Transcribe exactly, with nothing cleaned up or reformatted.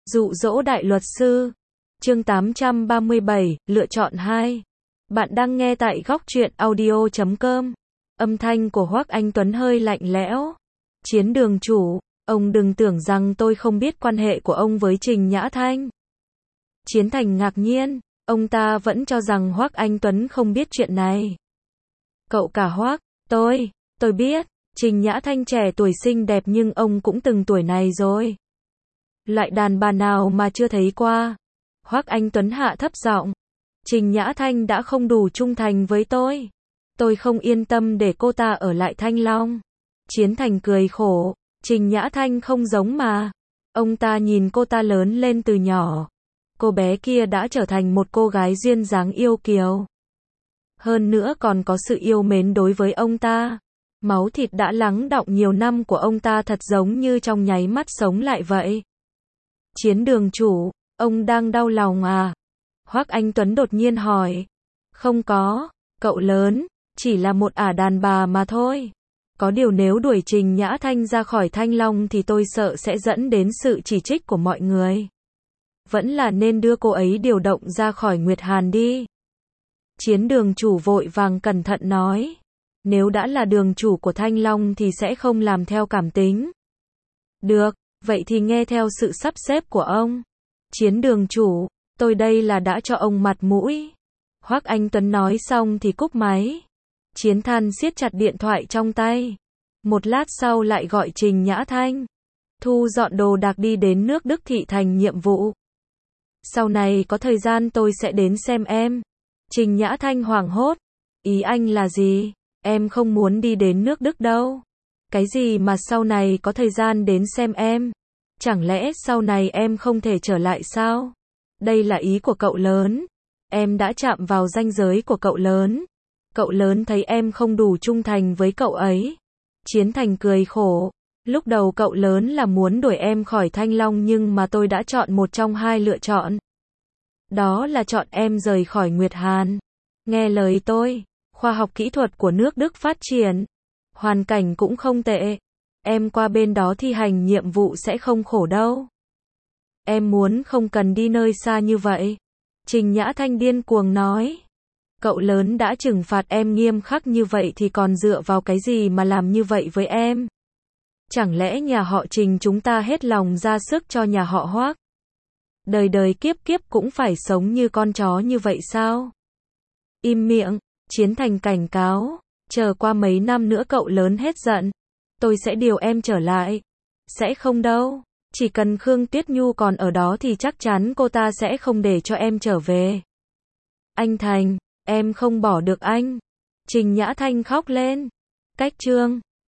Dụ dỗ đại luật sư. Chương tám trăm ba mươi bảy, lựa chọn hai. Bạn đang nghe tại góc truyện audio chấm com. Âm thanh của Hoắc Anh Tuấn hơi lạnh lẽo. Chiến đường chủ, ông đừng tưởng rằng tôi không biết quan hệ của ông với Trình Nhã Thanh. Chiến Thành ngạc nhiên, ông ta vẫn cho rằng Hoắc Anh Tuấn không biết chuyện này. Cậu cả Hoắc, tôi, tôi biết, Trình Nhã Thanh trẻ tuổi xinh đẹp nhưng ông cũng từng tuổi này rồi. Loại đàn bà nào mà chưa thấy qua. Hoắc Anh Tuấn hạ thấp giọng. Trình Nhã Thanh đã không đủ trung thành với tôi. Tôi không yên tâm để cô ta ở lại Thanh Long. Chiến Thành cười khổ. Trình Nhã Thanh không giống mà. Ông ta nhìn cô ta lớn lên từ nhỏ. Cô bé kia đã trở thành một cô gái duyên dáng yêu kiều. Hơn nữa còn có sự yêu mến đối với ông ta. Máu thịt đã lắng đọng nhiều năm của ông ta thật giống như trong nháy mắt sống lại vậy. Chiến đường chủ, ông đang đau lòng à? Hoắc Anh Tuấn đột nhiên hỏi. Không có, cậu lớn, chỉ là một ả đàn bà mà thôi. Có điều nếu đuổi Trình Nhã Thanh ra khỏi Thanh Long thì tôi sợ sẽ dẫn đến sự chỉ trích của mọi người. Vẫn là nên đưa cô ấy điều động ra khỏi Nguyệt Hàn đi. Chiến đường chủ vội vàng cẩn thận nói. Nếu đã là đường chủ của Thanh Long thì sẽ không làm theo cảm tính. Được, vậy thì nghe theo sự sắp xếp của ông. Chiến đường chủ, tôi đây là đã cho ông mặt mũi. Hoắc Anh Tuấn nói xong thì cúp máy. Chiến Than siết chặt điện thoại trong tay. Một lát sau lại gọi Trình Nhã Thanh. Thu dọn đồ đạc đi đến nước Đức thị thành nhiệm vụ. Sau này có thời gian tôi sẽ đến xem em. Trình Nhã Thanh hoảng hốt. Ý anh là gì? Em không muốn đi đến nước Đức đâu. Cái gì mà sau này có thời gian đến xem em? Chẳng lẽ sau này em không thể trở lại sao? Đây là ý của cậu lớn. Em đã chạm vào ranh giới của cậu lớn. Cậu lớn thấy em không đủ trung thành với cậu ấy. Chiến Thành cười khổ. Lúc đầu cậu lớn là muốn đuổi em khỏi Thanh Long nhưng mà tôi đã chọn một trong hai lựa chọn. Đó là chọn em rời khỏi Nguyệt Hàn. Nghe lời tôi, khoa học kỹ thuật của nước Đức phát triển. Hoàn cảnh cũng không tệ. Em qua bên đó thi hành nhiệm vụ sẽ không khổ đâu. Em muốn không cần đi nơi xa như vậy. Trình Nhã Thanh điên cuồng nói. Cậu lớn đã trừng phạt em nghiêm khắc như vậy thì còn dựa vào cái gì mà làm như vậy với em? Chẳng lẽ nhà họ Trình chúng ta hết lòng ra sức cho nhà họ Hoắc? Đời đời kiếp kiếp cũng phải sống như con chó như vậy sao? Im miệng, Chiến Thành cảnh cáo. Chờ qua mấy năm nữa cậu lớn hết giận. Tôi sẽ điều em trở lại. Sẽ không đâu. Chỉ cần Khương Tuyết Nhu còn ở đó thì chắc chắn cô ta sẽ không để cho em trở về. Anh Thành, em không bỏ được anh. Trình Nhã Thanh khóc lên. Cách chương